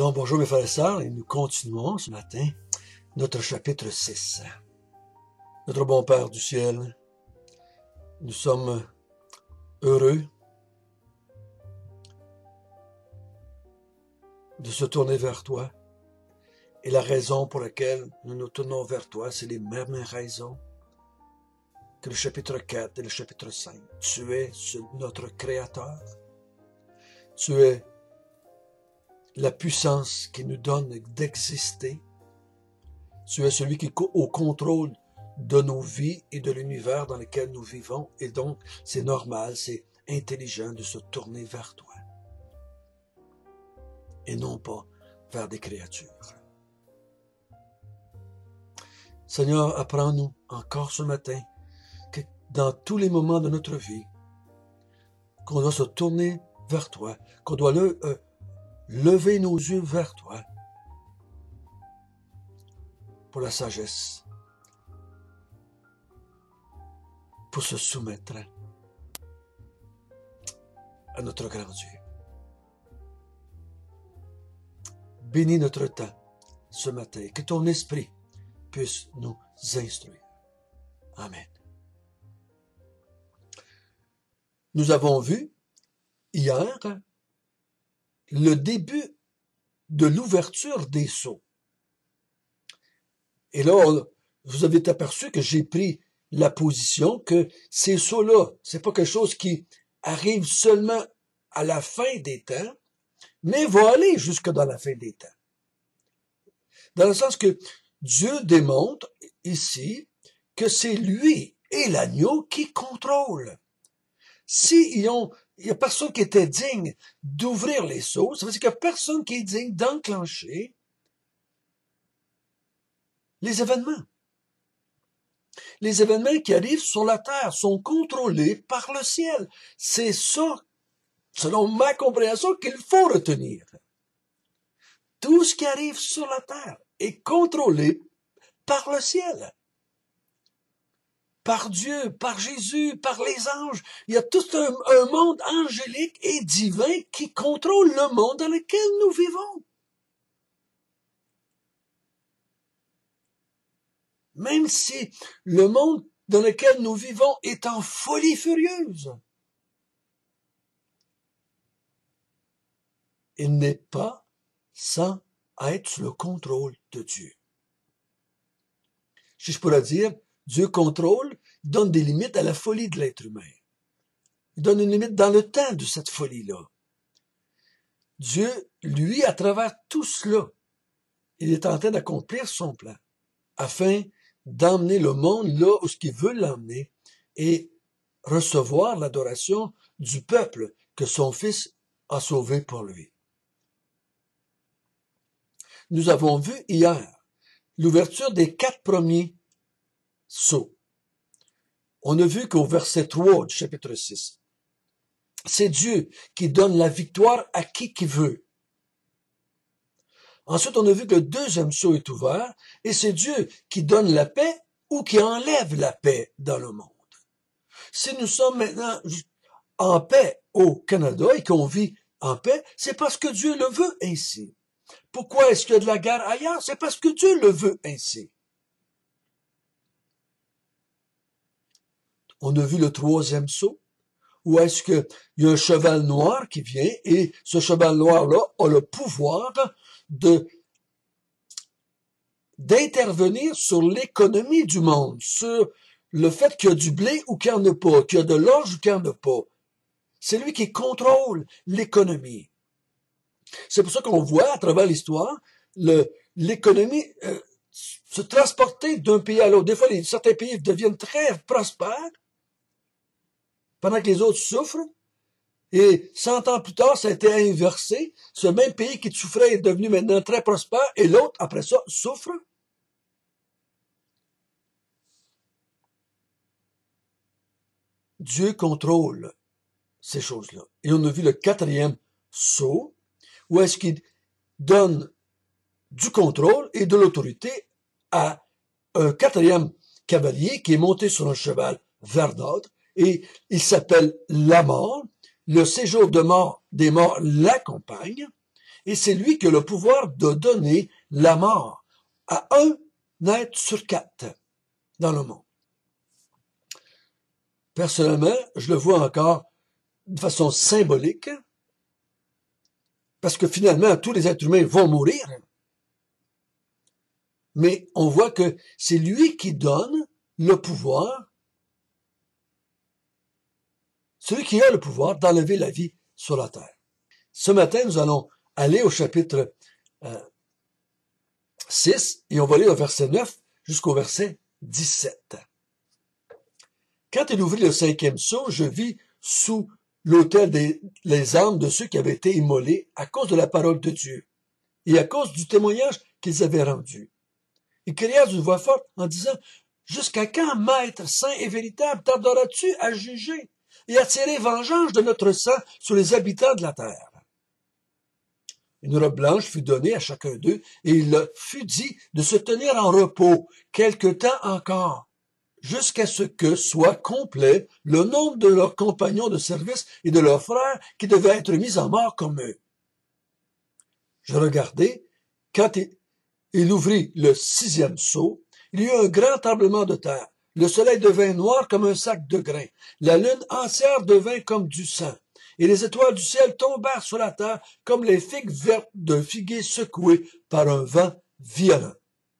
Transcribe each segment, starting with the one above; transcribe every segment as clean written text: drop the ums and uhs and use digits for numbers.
Donc, bonjour mes frères et sœurs, et nous continuons ce matin notre chapitre 6. Notre bon Père du ciel, nous sommes heureux de se tourner vers toi. Et la raison pour laquelle nous nous tournons vers toi, c'est les mêmes raisons que le chapitre 4 et le chapitre 5. Tu es notre Créateur. Tu es la puissance qui nous donne d'exister. Tu es celui qui est au contrôle de nos vies et de l'univers dans lequel nous vivons. Et donc, c'est normal, c'est intelligent de se tourner vers toi. Et non pas vers des créatures. Seigneur, apprends-nous encore ce matin que dans tous les moments de notre vie, qu'on doit se tourner vers toi, qu'on doit lever nos yeux vers toi pour la sagesse, pour se soumettre à notre grand Dieu. Bénis notre temps ce matin, que ton esprit puisse nous instruire. Amen. Nous avons vu hier le début de l'ouverture des sceaux. Et là, vous avez aperçu que j'ai pris la position que ces sceaux-là, c'est pas quelque chose qui arrive seulement à la fin des temps, mais va aller jusque dans la fin des temps. Dans le sens que Dieu démontre ici que c'est lui et l'agneau qui contrôlent. Il y a personne qui était digne d'ouvrir les sceaux, ça veut dire qu'il n'y a personne qui est digne d'enclencher les événements. Les événements qui arrivent sur la terre sont contrôlés par le ciel. C'est ça, selon ma compréhension, qu'il faut retenir. Tout ce qui arrive sur la terre est contrôlé par le ciel. Par Dieu, par Jésus, par les anges. Il y a tout un monde angélique et divin qui contrôle le monde dans lequel nous vivons. Même si le monde dans lequel nous vivons est en folie furieuse, il n'est pas sans être sous le contrôle de Dieu. Si je pourrais dire, Dieu contrôle, il donne des limites à la folie de l'être humain. Il donne une limite dans le temps de cette folie-là. Dieu, lui, à travers tout cela, il est en train d'accomplir son plan, afin d'emmener le monde là où ce qu'il veut l'emmener et recevoir l'adoration du peuple que son Fils a sauvé pour lui. Nous avons vu hier l'ouverture des 4 premiers sceaux. On a vu qu'au verset 3 du chapitre 6, c'est Dieu qui donne la victoire à qui veut. Ensuite, on a vu que le deuxième sceau est ouvert et c'est Dieu qui donne la paix ou qui enlève la paix dans le monde. Si nous sommes maintenant en paix au Canada et qu'on vit en paix, c'est parce que Dieu le veut ainsi. Pourquoi est-ce qu'il y a de la guerre ailleurs? C'est parce que Dieu le veut ainsi. On a vu le troisième sceau, où est-ce qu'il y a un cheval noir qui vient, et ce cheval noir-là a le pouvoir d'intervenir sur l'économie du monde, sur le fait qu'il y a du blé ou qu'il n'y en a pas, qu'il y a de l'orge ou qu'il n'y en a pas. C'est lui qui contrôle l'économie. C'est pour ça qu'on voit, à travers l'histoire, l'économie se transporter d'un pays à l'autre. Des fois, certains pays deviennent très prospères, pendant que les autres souffrent, et 100 ans plus tard, ça a été inversé. Ce même pays qui souffrait est devenu maintenant très prospère, et l'autre, après ça, souffre. Dieu contrôle ces choses-là. Et on a vu le 4e sceau, où est-ce qu'il donne du contrôle et de l'autorité à un 4e cavalier qui est monté sur un cheval verdâtre, et il s'appelle la mort. Le séjour de mort des morts l'accompagne, Et c'est lui qui a le pouvoir de donner la mort à 1 être sur 4 dans le monde. Personnellement, je le vois encore de façon symbolique, parce que finalement, tous les êtres humains vont mourir. Mais on voit que c'est lui qui donne le pouvoir, celui qui a le pouvoir d'enlever la vie sur la terre. Ce matin, nous allons aller au chapitre 6 et on va lire au verset 9 jusqu'au verset 17. Quand il ouvrit le 5e sceau, je vis sous l'autel les âmes de ceux qui avaient été immolés à cause de la parole de Dieu et à cause du témoignage qu'ils avaient rendu. Ils crièrent d'une voix forte en disant, « Jusqu'à quand, Maître saint et véritable, tarderas-tu à juger et à tirer vengeance de notre sang sur les habitants de la terre? » Une robe blanche fut donnée à chacun d'eux, et il leur fut dit de se tenir en repos quelque temps encore, jusqu'à ce que soit complet le nombre de leurs compagnons de service et de leurs frères qui devaient être mis en mort comme eux. Je regardai, quand il ouvrit le 6e sceau, il y eut un grand tremblement de terre. Le soleil devint noir comme un sac de grains. La lune entière devint comme du sang. Et les étoiles du ciel tombèrent sur la terre comme les figues vertes d'un figuier secoué par un vent violent.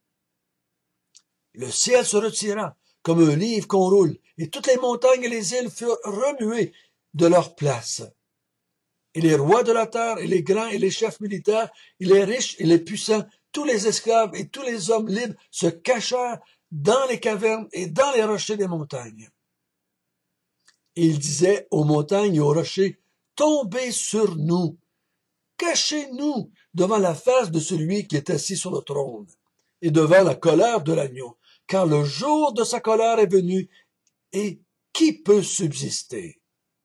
Le ciel se retira comme un livre qu'on roule, et toutes les montagnes et les îles furent remuées de leur place. Et les rois de la terre, et les grands, et les chefs militaires, et les riches, et les puissants, tous les esclaves et tous les hommes libres se cachèrent dans les cavernes et dans les rochers des montagnes. Et il disait aux montagnes et aux rochers, « Tombez sur nous, cachez-nous devant la face de celui qui est assis sur le trône, et devant la colère de l'agneau, car le jour de sa colère est venu, et qui peut subsister? »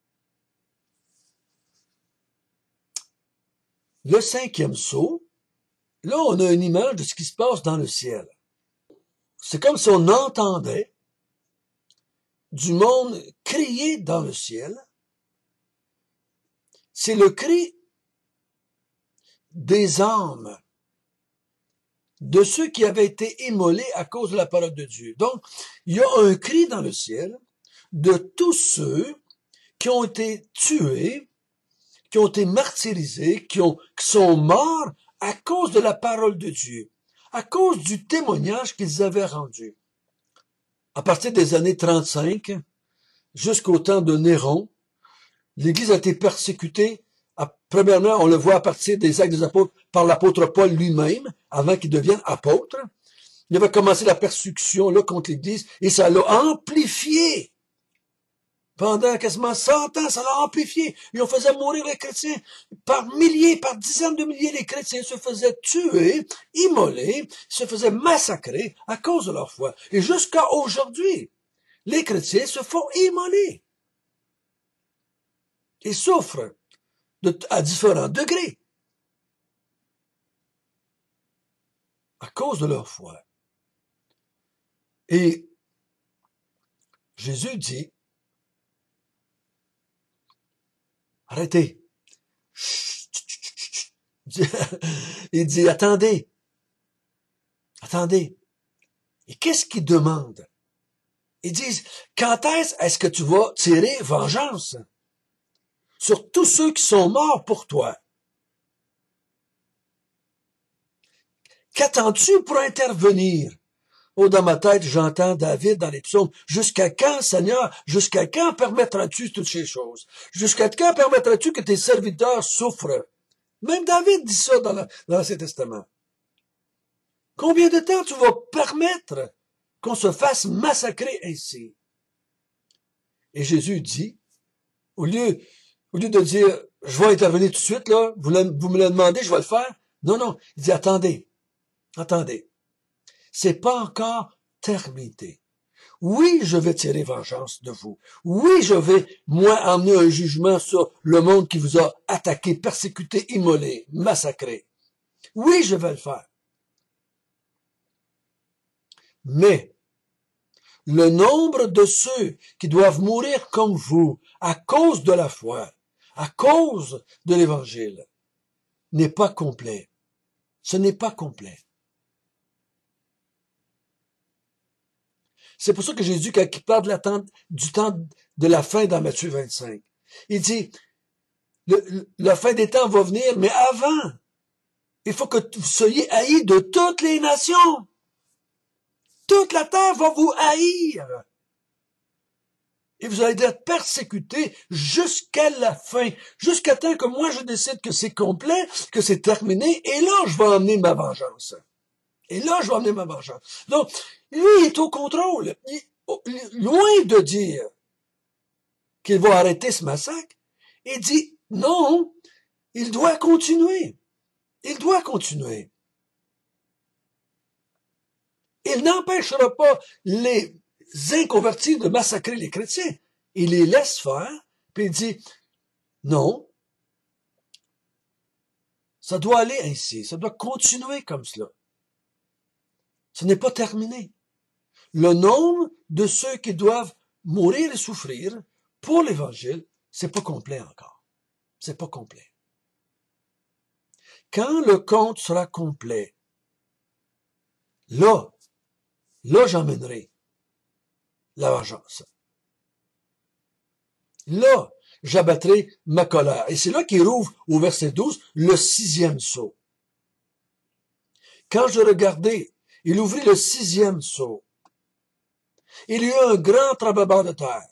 Le 5e sceau, là on a une image de ce qui se passe dans le ciel. C'est comme si on entendait du monde crier dans le ciel. C'est le cri des âmes, de ceux qui avaient été immolés à cause de la parole de Dieu. Donc, il y a un cri dans le ciel de tous ceux qui ont été tués, qui ont été martyrisés, qui sont morts à cause de la parole de Dieu, à cause du témoignage qu'ils avaient rendu. À partir des années 35, jusqu'au temps de Néron, l'Église a été persécutée. Premièrement, on le voit à partir des Actes des Apôtres par l'apôtre Paul lui-même, avant qu'il devienne apôtre. Il avait commencé la persécution là contre l'Église et ça l'a amplifié. Pendant quasiment 100 ans, ça l'a amplifié. Et on faisait mourir les chrétiens. Par milliers, par dizaines de milliers, les chrétiens se faisaient tuer, immoler, se faisaient massacrer à cause de leur foi. Et jusqu'à aujourd'hui, les chrétiens se font immoler. Et souffrent à différents degrés à cause de leur foi. Et Jésus dit, arrêtez. Il dit, attendez. Attendez. Et qu'est-ce qu'il demande? Ils disent, quand est-ce que tu vas tirer vengeance sur tous ceux qui sont morts pour toi? Qu'attends-tu pour intervenir? Oh, dans ma tête, j'entends David dans les psaumes. Jusqu'à quand, Seigneur? Jusqu'à quand permettras-tu toutes ces choses? Jusqu'à quand permettras-tu que tes serviteurs souffrent? Même David dit ça dans l'Ancien Testament. Combien de temps tu vas permettre qu'on se fasse massacrer ainsi? Et Jésus dit, au lieu de dire, je vais intervenir tout de suite, là, vous me le demandez, je vais le faire. Non, non. Il dit, attendez. C'est pas encore terminé. Oui, je vais tirer vengeance de vous. Oui, je vais, moi, emmener un jugement sur le monde qui vous a attaqué, persécuté, immolé, massacré. Oui, je vais le faire. Mais, le nombre de ceux qui doivent mourir comme vous, à cause de la foi, à cause de l'Évangile, n'est pas complet. Ce n'est pas complet. C'est pour ça que Jésus, quand il parle du temps de la fin dans Matthieu 25, il dit, la fin des temps va venir, mais avant, il faut que vous soyez haïs de toutes les nations. Toute la terre va vous haïr. Et vous allez être persécutés jusqu'à la fin, jusqu'à temps que moi je décide que c'est complet, que c'est terminé, et là je vais emmener ma vengeance. Et là je vais emmener ma vengeance. Donc, lui il est au contrôle. Loin de dire qu'il va arrêter ce massacre, il dit non, il doit continuer. Il doit continuer. Il n'empêchera pas les inconvertis de massacrer les chrétiens. Il les laisse faire, puis il dit, non, ça doit aller ainsi, ça doit continuer comme cela. Ce n'est pas terminé. Le nombre de ceux qui doivent mourir et souffrir pour l'Évangile, c'est pas complet encore. C'est pas complet. Quand le compte sera complet, là j'emmènerai la vengeance. Là, j'abattrai ma colère. Et c'est là qu'il rouvre, au verset 12, le 6e sceau. Quand je regardai, il ouvrit le 6e sceau. Il y eut un grand tremblement de terre.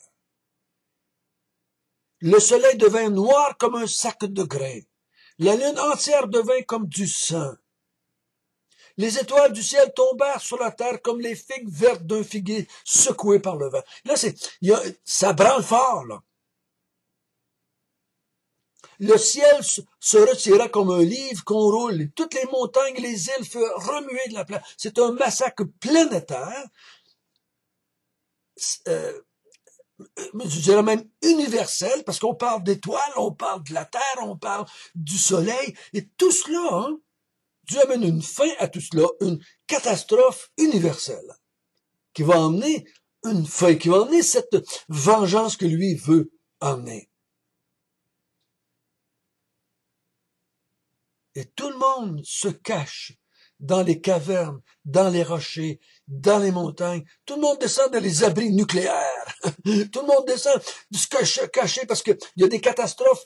Le soleil devint noir comme un sac de grains. La lune entière devint comme du sang. Les étoiles du ciel tombèrent sur la terre comme les figues vertes d'un figuier secouées par le vent. Là, ça branle fort, là. Le ciel se retira comme un livre qu'on roule. Toutes les montagnes et les îles furent remuées de la place. C'est un massacre planétaire. Je dirais même universel, parce qu'on parle d'étoiles, on parle de la terre, on parle du soleil. Et tout cela, hein, Dieu amène une fin à tout cela, une catastrophe universelle, qui va emmener une fin, qui va emmener cette vengeance que lui veut emmener. Et tout le monde se cache dans les cavernes, dans les rochers, dans les montagnes. Tout le monde descend dans les abris nucléaires. Tout le monde descend se cacher parce qu'il y a des catastrophes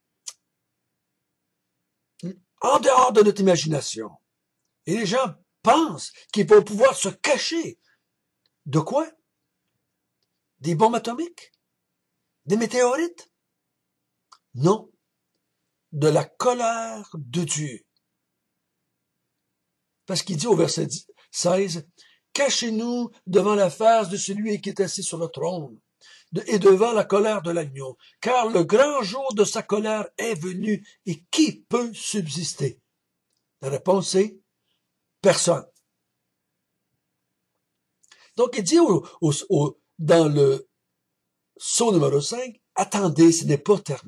en dehors de notre imagination. Et les gens pensent qu'ils vont pouvoir se cacher. De quoi? Des bombes atomiques? Des météorites? Non. De la colère de Dieu. Parce qu'il dit au verset 16, « Cachez-nous devant la face de celui qui est assis sur le trône et devant la colère de l'agneau, car le grand jour de sa colère est venu, et qui peut subsister? » La réponse est « Personne. » Donc il dit dans le sceau numéro 5, « Attendez, ce n'est pas terminé. »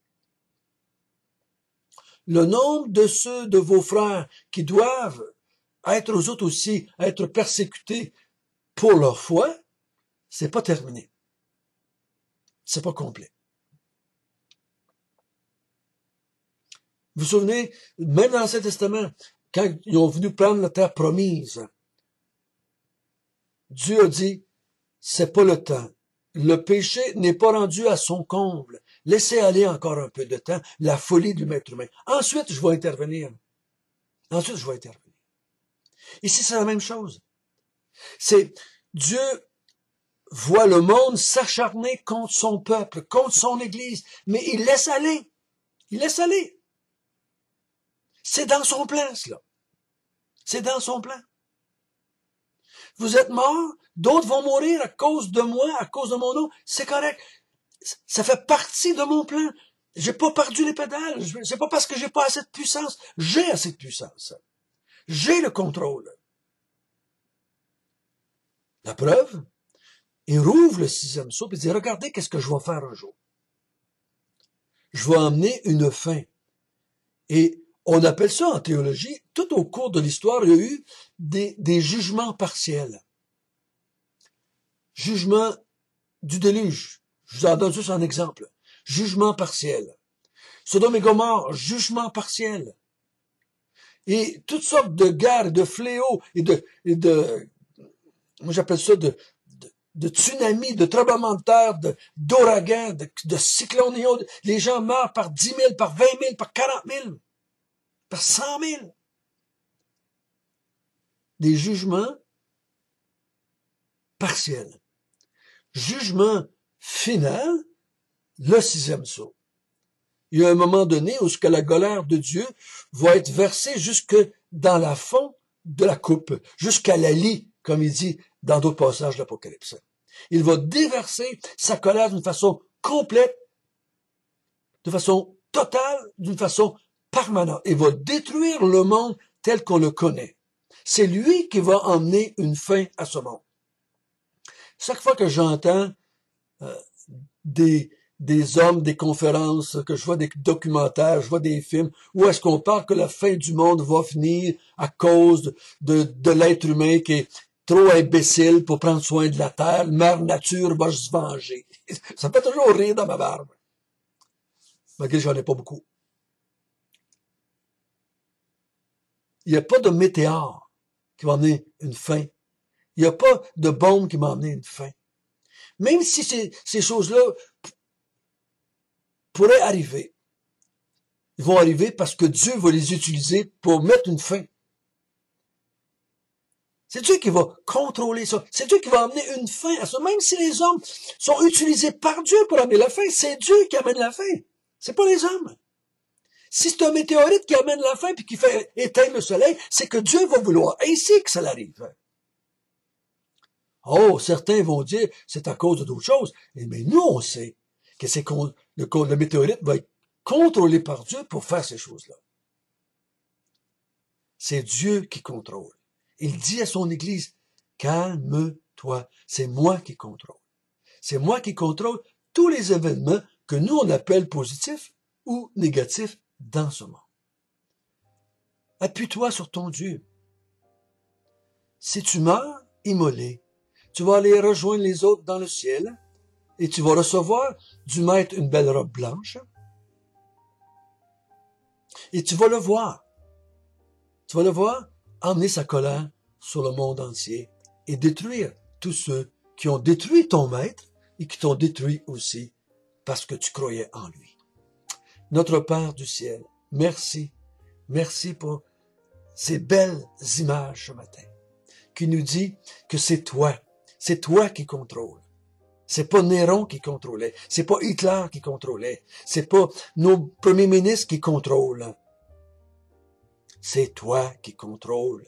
Le nombre de ceux de vos frères qui doivent être aux autres aussi, être persécutés pour leur foi, c'est pas terminé. C'est pas complet. Vous vous souvenez, même dans l'Ancien Testament, quand ils ont venu prendre la terre promise, Dieu a dit, c'est pas le temps. Le péché n'est pas rendu à son comble. Laissez aller encore un peu de temps la folie du maître humain. Ensuite, je vais intervenir. Ensuite, je vais intervenir. Ici, c'est la même chose. C'est Dieu voit le monde s'acharner contre son peuple, contre son Église, mais il laisse aller. Il laisse aller. C'est dans son plan, cela. C'est dans son plan. Vous êtes morts, d'autres vont mourir à cause de moi, à cause de mon nom. C'est correct. Ça fait partie de mon plan. J'ai pas perdu les pédales. C'est pas parce que j'ai pas assez de puissance. J'ai assez de puissance. J'ai le contrôle. La preuve, il rouvre le 6e sceau et dit, regardez qu'est-ce que je vais faire un jour. Je vais emmener une fin. Et on appelle ça en théologie, tout au cours de l'histoire, il y a eu des jugements partiels. Jugement du déluge. Je vous en donne juste un exemple. Jugement partiel. Sodome et Gomorrhe, jugement partiel. Et toutes sortes de guerres, de fléaux moi j'appelle ça de tsunamis, de tremblements de terre, d'ouragans, de cyclones. Les gens meurent par 10 000, par 20 000, par 40 000, par 100 000. Des jugements partiels. Jugement final, le 6e sceau. Il y a un moment donné où la colère de Dieu va être versée jusque dans la fond de la coupe, jusqu'à la lie, comme il dit dans d'autres passages de l'Apocalypse. Il va déverser sa colère d'une façon complète, de façon totale, d'une façon permanente. Il va détruire le monde tel qu'on le connaît. C'est lui qui va emmener une fin à ce monde. Chaque fois que j'entends des hommes, des conférences, que je vois des documentaires, je vois des films, où est-ce qu'on parle que la fin du monde va finir à cause de l'être humain qui est trop imbécile pour prendre soin de la terre, mère nature va se venger. Ça me fait toujours rire dans ma barbe. Malgré que j'en ai pas beaucoup. Il n'y a pas de météore qui va amener une fin. Il n'y a pas de bombe qui va amener une fin. Même si ces choses-là pourraient arriver, ils vont arriver parce que Dieu va les utiliser pour mettre une fin. C'est Dieu qui va contrôler ça. C'est Dieu qui va amener une fin à ça. Même si les hommes sont utilisés par Dieu pour amener la fin, c'est Dieu qui amène la fin. C'est pas les hommes. Si c'est un météorite qui amène la fin puis qui fait éteindre le soleil, c'est que Dieu va vouloir ainsi que ça arrive. Oh, certains vont dire, c'est à cause d'autres choses. Mais nous, on sait que le météorite va être contrôlé par Dieu pour faire ces choses-là. C'est Dieu qui contrôle. Il dit à son Église, calme-toi, c'est moi qui contrôle. C'est moi qui contrôle tous les événements que nous, on appelle positifs ou négatifs dans ce monde. Appuie-toi sur ton Dieu. Si tu meurs immolé, tu vas aller rejoindre les autres dans le ciel et tu vas recevoir du maître une belle robe blanche et tu vas le voir. Tu vas le voir emmener sa colère sur le monde entier et détruire tous ceux qui ont détruit ton maître et qui t'ont détruit aussi parce que tu croyais en lui. Notre Père du ciel, merci. Merci pour ces belles images ce matin qui nous dit que c'est toi qui contrôle. C'est pas Néron qui contrôlait, c'est pas Hitler qui contrôlait, c'est pas nos premiers ministres qui contrôlent. C'est toi qui contrôles.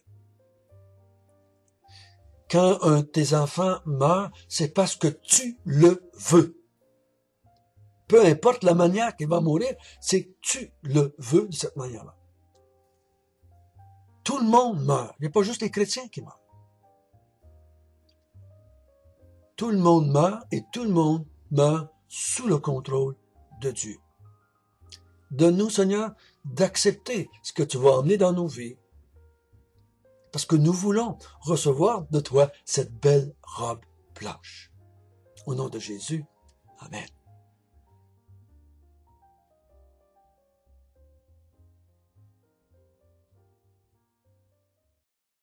Quand un de tes enfants meurt, c'est parce que tu le veux. Peu importe la manière qu'il va mourir, c'est que tu le veux de cette manière-là. Tout le monde meurt. Il n'y a pas juste les chrétiens qui meurent. Tout le monde meurt et tout le monde meurt sous le contrôle de Dieu. Donne-nous, Seigneur, d'accepter ce que tu vas emmener dans nos vies. Parce que nous voulons recevoir de toi cette belle robe blanche. Au nom de Jésus, Amen.